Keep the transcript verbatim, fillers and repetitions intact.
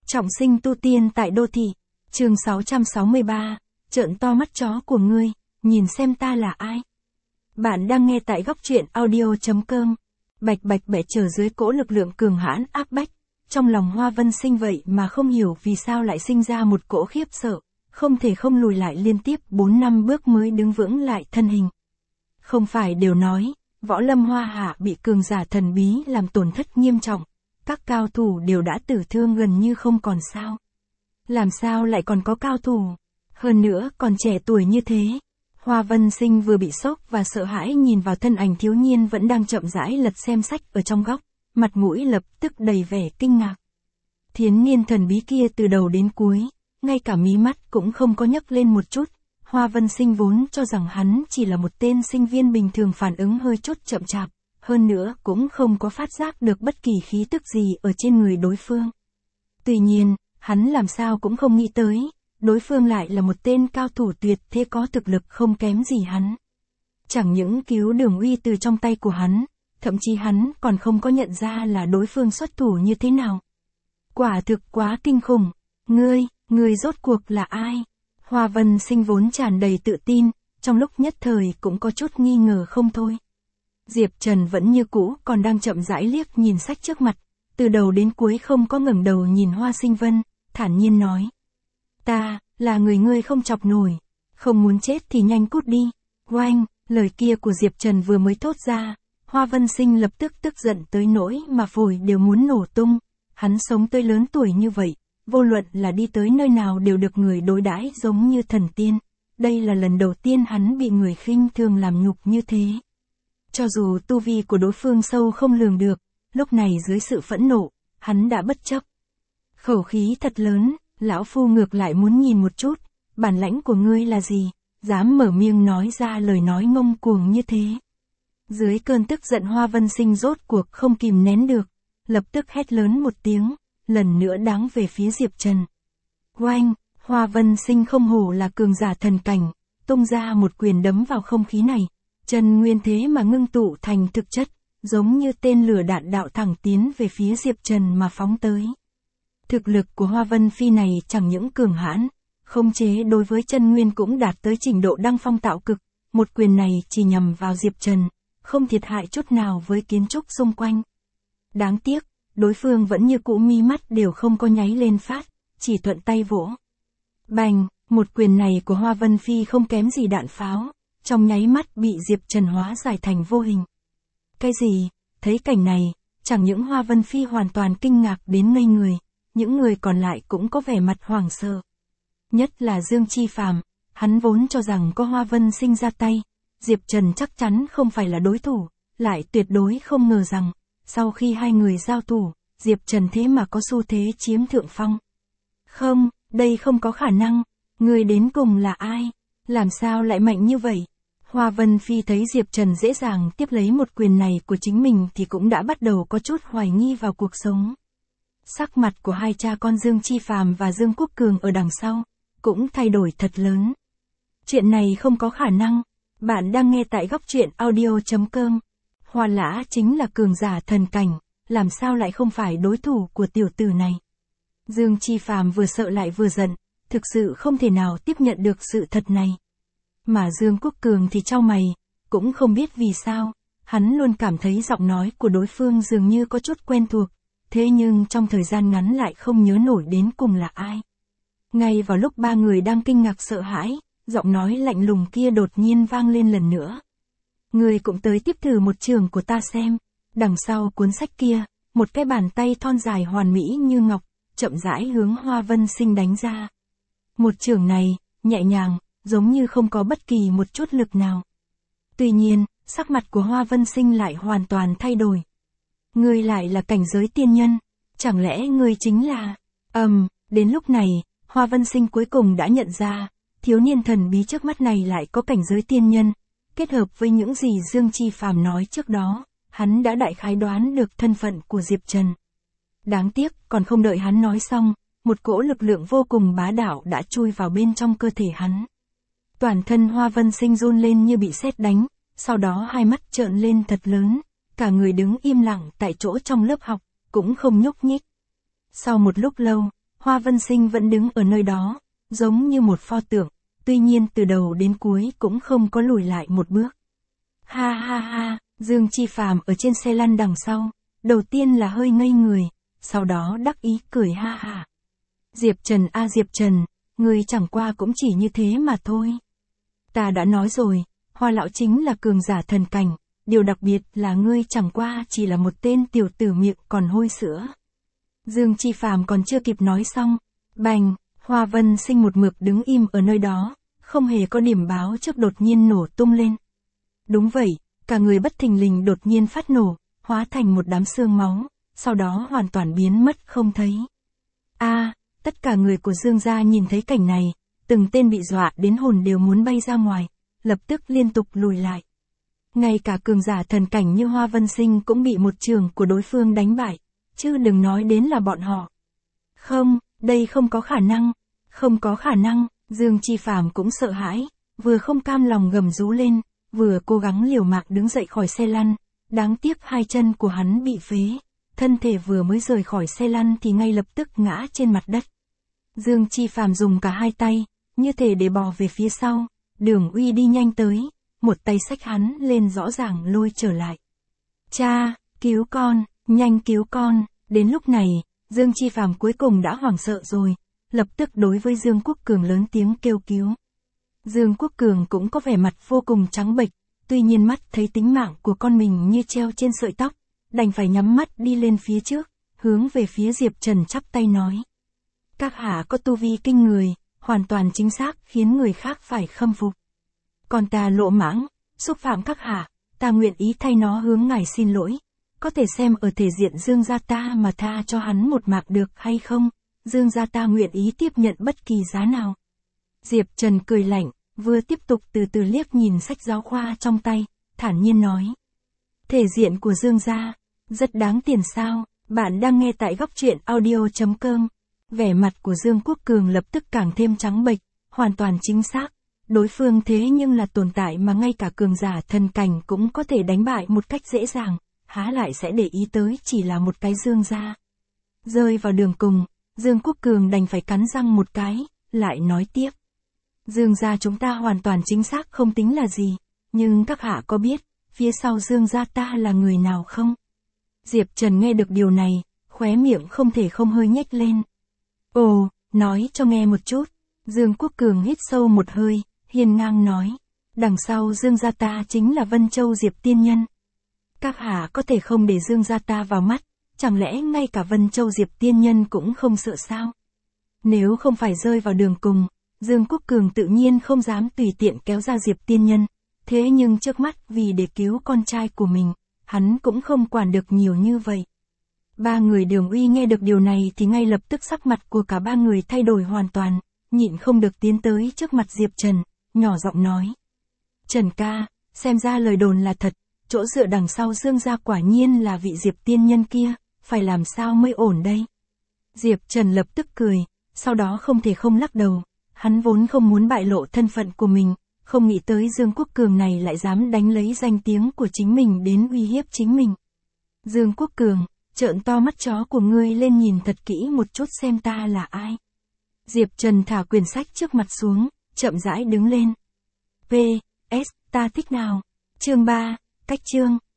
Trọng sinh tu tiên tại đô thị. Chương sáu trăm sáu mươi ba. Trợn to mắt chó của ngươi, nhìn xem ta là ai. Bạn đang nghe tại góc truyện audio chấm com. Bạch bạch bẹ trở dưới cỗ lực lượng cường hãn áp bách. Trong lòng Hoa Vân Sinh vậy mà không hiểu vì sao lại sinh ra một cỗ khiếp sợ. Không thể không lùi lại liên tiếp bốn năm bước mới đứng vững lại thân hình. Không phải đều nói, võ lâm hoa hạ bị cường giả thần bí làm tổn thất nghiêm trọng. Các cao thủ đều đã tử thương gần như không còn sao. Làm sao lại còn có cao thủ? Hơn nữa còn trẻ tuổi như thế. Hoa Vân Sinh vừa bị sốc và sợ hãi nhìn vào thân ảnh thiếu niên vẫn đang chậm rãi lật xem sách ở trong góc, mặt mũi lập tức đầy vẻ kinh ngạc. Thiếu niên thần bí kia từ đầu đến cuối, ngay cả mí mắt cũng không có nhấc lên một chút. Hoa Vân Sinh vốn cho rằng hắn chỉ là một tên sinh viên bình thường phản ứng hơi chút chậm chạp. Hơn nữa cũng không có phát giác được bất kỳ khí tức gì ở trên người đối phương. Tuy nhiên, hắn làm sao cũng không nghĩ tới, đối phương lại là một tên cao thủ tuyệt thế có thực lực không kém gì hắn. Chẳng những cứu Đường Uy từ trong tay của hắn, thậm chí hắn còn không có nhận ra là đối phương xuất thủ như thế nào. Quả thực quá kinh khủng. Ngươi, ngươi rốt cuộc là ai? Hoa Vân Sinh vốn tràn đầy tự tin, trong lúc nhất thời cũng có chút nghi ngờ không thôi. Diệp Trần vẫn như cũ còn đang chậm rãi liếc nhìn sách trước mặt, từ đầu đến cuối không có ngẩng đầu nhìn Hoa Sinh Vân, thản nhiên nói. Ta, là người ngươi không chọc nổi, không muốn chết thì nhanh cút đi. Oanh, lời kia của Diệp Trần vừa mới thốt ra, Hoa Vân Sinh lập tức tức giận tới nỗi mà phổi đều muốn nổ tung. Hắn sống tới lớn tuổi như vậy, vô luận là đi tới nơi nào đều được người đối đãi giống như thần tiên. Đây là lần đầu tiên hắn bị người khinh thường làm nhục như thế. Cho dù tu vi của đối phương sâu không lường được, lúc này dưới sự phẫn nộ, hắn đã bất chấp. Khẩu khí thật lớn, lão phu ngược lại muốn nhìn một chút, bản lãnh của ngươi là gì, dám mở miệng nói ra lời nói ngông cuồng như thế. Dưới cơn tức giận Hoa Vân Sinh rốt cuộc không kìm nén được, lập tức hét lớn một tiếng, lần nữa đáng về phía Diệp Trần. Oanh, Hoa Vân Sinh không hổ là cường giả thần cảnh, tung ra một quyền đấm vào không khí này. Chân nguyên thế mà ngưng tụ thành thực chất, giống như tên lửa đạn đạo thẳng tiến về phía Diệp Trần mà phóng tới. Thực lực của Hoa Vân Phi này chẳng những cường hãn, khống chế đối với chân nguyên cũng đạt tới trình độ đăng phong tạo cực, một quyền này chỉ nhằm vào Diệp Trần, không thiệt hại chút nào với kiến trúc xung quanh. Đáng tiếc, đối phương vẫn như cũ mi mắt đều không có nháy lên phát, chỉ thuận tay vỗ. Bành, một quyền này của Hoa Vân Phi không kém gì đạn pháo. Trong nháy mắt bị Diệp Trần hóa giải thành vô hình. Cái gì? Thấy cảnh này, chẳng những Hoa Vân Phi hoàn toàn kinh ngạc đến ngây người, những người còn lại cũng có vẻ mặt hoảng sợ. Nhất là Dương Chi Phàm, hắn vốn cho rằng có Hoa Vân Sinh ra tay, Diệp Trần chắc chắn không phải là đối thủ, lại tuyệt đối không ngờ rằng, sau khi hai người giao thủ, Diệp Trần thế mà có xu thế chiếm thượng phong. Không, đây không có khả năng, người đến cùng là ai? Làm sao lại mạnh như vậy? Hoa Vân Phi thấy Diệp Trần dễ dàng tiếp lấy một quyền này của chính mình thì cũng đã bắt đầu có chút hoài nghi vào cuộc sống. Sắc mặt của hai cha con Dương Chi Phàm và Dương Quốc Cường ở đằng sau, cũng thay đổi thật lớn. Chuyện này không có khả năng, bạn đang nghe tại góc truyện audio chấm com. Hoa Lã chính là cường giả thần cảnh, làm sao lại không phải đối thủ của tiểu tử này? Dương Chi Phàm vừa sợ lại vừa giận. Thực sự không thể nào tiếp nhận được sự thật này. Mà Dương Quốc Cường thì chau mày, cũng không biết vì sao, hắn luôn cảm thấy giọng nói của đối phương dường như có chút quen thuộc, thế nhưng trong thời gian ngắn lại không nhớ nổi đến cùng là ai. Ngay vào lúc ba người đang kinh ngạc sợ hãi, giọng nói lạnh lùng kia đột nhiên vang lên lần nữa. Người cũng tới tiếp thử một trường của ta xem. Đằng sau cuốn sách kia, một cái bàn tay thon dài hoàn mỹ như ngọc, chậm rãi hướng Hoa Vân Sinh đánh ra. Một chưởng này, nhẹ nhàng, giống như không có bất kỳ một chút lực nào. Tuy nhiên, sắc mặt của Hoa Vân Sinh lại hoàn toàn thay đổi. Ngươi lại là cảnh giới tiên nhân, chẳng lẽ ngươi chính là... Ầm, um, đến lúc này, Hoa Vân Sinh cuối cùng đã nhận ra, thiếu niên thần bí trước mắt này lại có cảnh giới tiên nhân. Kết hợp với những gì Dương Chi Phàm nói trước đó, hắn đã đại khái đoán được thân phận của Diệp Trần. Đáng tiếc, còn không đợi hắn nói xong, một cỗ lực lượng vô cùng bá đạo đã chui vào bên trong cơ thể hắn. Toàn thân Hoa Vân Sinh run lên như bị sét đánh, sau đó hai mắt trợn lên thật lớn, cả người đứng im lặng tại chỗ trong lớp học, cũng không nhúc nhích. Sau một lúc lâu, Hoa Vân Sinh vẫn đứng ở nơi đó, giống như một pho tượng, tuy nhiên từ đầu đến cuối cũng không có lùi lại một bước. Ha ha ha, Dương Chi Phàm ở trên xe lăn đằng sau, đầu tiên là hơi ngây người, sau đó đắc ý cười ha ha. Diệp Trần a Diệp Trần, ngươi chẳng qua cũng chỉ như thế mà thôi. Ta đã nói rồi, Hoa lão chính là cường giả thần cảnh, điều đặc biệt là ngươi chẳng qua chỉ là một tên tiểu tử miệng còn hôi sữa. Dương Chi Phàm còn chưa kịp nói xong, bành, Hoa Vân Sinh một mực đứng im ở nơi đó, không hề có điểm báo trước đột nhiên nổ tung lên. Đúng vậy, cả người bất thình lình đột nhiên phát nổ, hóa thành một đám xương máu, sau đó hoàn toàn biến mất không thấy. A, à, tất cả người của Dương gia nhìn thấy cảnh này, từng tên bị dọa đến hồn đều muốn bay ra ngoài, lập tức liên tục lùi lại. Ngay cả cường giả thần cảnh như Hoa Vân Sinh cũng bị một trường của đối phương đánh bại, chứ đừng nói đến là bọn họ. Không, đây không có khả năng, không có khả năng, Dương Chi Phàm cũng sợ hãi, vừa không cam lòng gầm rú lên, vừa cố gắng liều mạng đứng dậy khỏi xe lăn, đáng tiếc hai chân của hắn bị phế, thân thể vừa mới rời khỏi xe lăn thì ngay lập tức ngã trên mặt đất. Dương Chi Phàm dùng cả hai tay, như thể để bò về phía sau, Đường Uy đi nhanh tới, một tay xách hắn lên rõ ràng lôi trở lại. Cha, cứu con, nhanh cứu con, đến lúc này, Dương Chi Phàm cuối cùng đã hoảng sợ rồi, lập tức đối với Dương Quốc Cường lớn tiếng kêu cứu. Dương Quốc Cường cũng có vẻ mặt vô cùng trắng bệch, tuy nhiên mắt thấy tính mạng của con mình như treo trên sợi tóc, đành phải nhắm mắt đi lên phía trước, hướng về phía Diệp Trần chắp tay nói. Các hạ có tu vi kinh người, hoàn toàn chính xác khiến người khác phải khâm phục. Còn ta lỗ mãng, xúc phạm các hạ, ta nguyện ý thay nó hướng ngài xin lỗi. Có thể xem ở thể diện Dương gia ta mà tha cho hắn một mạng được hay không, Dương gia ta nguyện ý tiếp nhận bất kỳ giá nào. Diệp Trần cười lạnh, vừa tiếp tục từ từ liếc nhìn sách giáo khoa trong tay, thản nhiên nói. Thể diện của Dương gia, rất đáng tiền sao, bạn đang nghe tại góc truyện audio chấm com. Vẻ mặt của Dương Quốc Cường lập tức càng thêm trắng bệch, hoàn toàn chính xác. Đối phương thế nhưng là tồn tại mà ngay cả cường giả thần cảnh cũng có thể đánh bại một cách dễ dàng, há lại sẽ để ý tới chỉ là một cái Dương gia. Rơi vào đường cùng, Dương Quốc Cường đành phải cắn răng một cái, lại nói tiếp. Dương gia chúng ta hoàn toàn chính xác không tính là gì, nhưng các hạ có biết, phía sau Dương gia ta là người nào không? Diệp Trần nghe được điều này, khóe miệng không thể không hơi nhếch lên. Ồ, nói cho nghe một chút. Dương Quốc Cường hít sâu một hơi, hiên ngang nói. Đằng sau Dương gia ta chính là Vân Châu Diệp Tiên Nhân. Các hạ có thể không để Dương gia ta vào mắt, chẳng lẽ ngay cả Vân Châu Diệp Tiên Nhân cũng không sợ sao? Nếu không phải rơi vào đường cùng, Dương Quốc Cường tự nhiên không dám tùy tiện kéo ra Diệp Tiên Nhân. Thế nhưng trước mắt vì để cứu con trai của mình, hắn cũng không quản được nhiều như vậy. Ba người Đường Uy nghe được điều này thì ngay lập tức sắc mặt của cả ba người thay đổi hoàn toàn, nhịn không được tiến tới trước mặt Diệp Trần, nhỏ giọng nói. Trần ca, xem ra lời đồn là thật, chỗ dựa đằng sau Dương gia quả nhiên là vị Diệp Tiên Nhân kia, phải làm sao mới ổn đây? Diệp Trần lập tức cười, sau đó không thể không lắc đầu, hắn vốn không muốn bại lộ thân phận của mình, không nghĩ tới Dương Quốc Cường này lại dám đánh lấy danh tiếng của chính mình đến uy hiếp chính mình. Dương Quốc Cường, trợn to mắt chó của ngươi lên nhìn thật kỹ một chút xem ta là ai. Diệp Trần thả quyển sách trước mặt xuống, chậm rãi đứng lên. P. S. Ta thích nào. Chương ba, cách chương.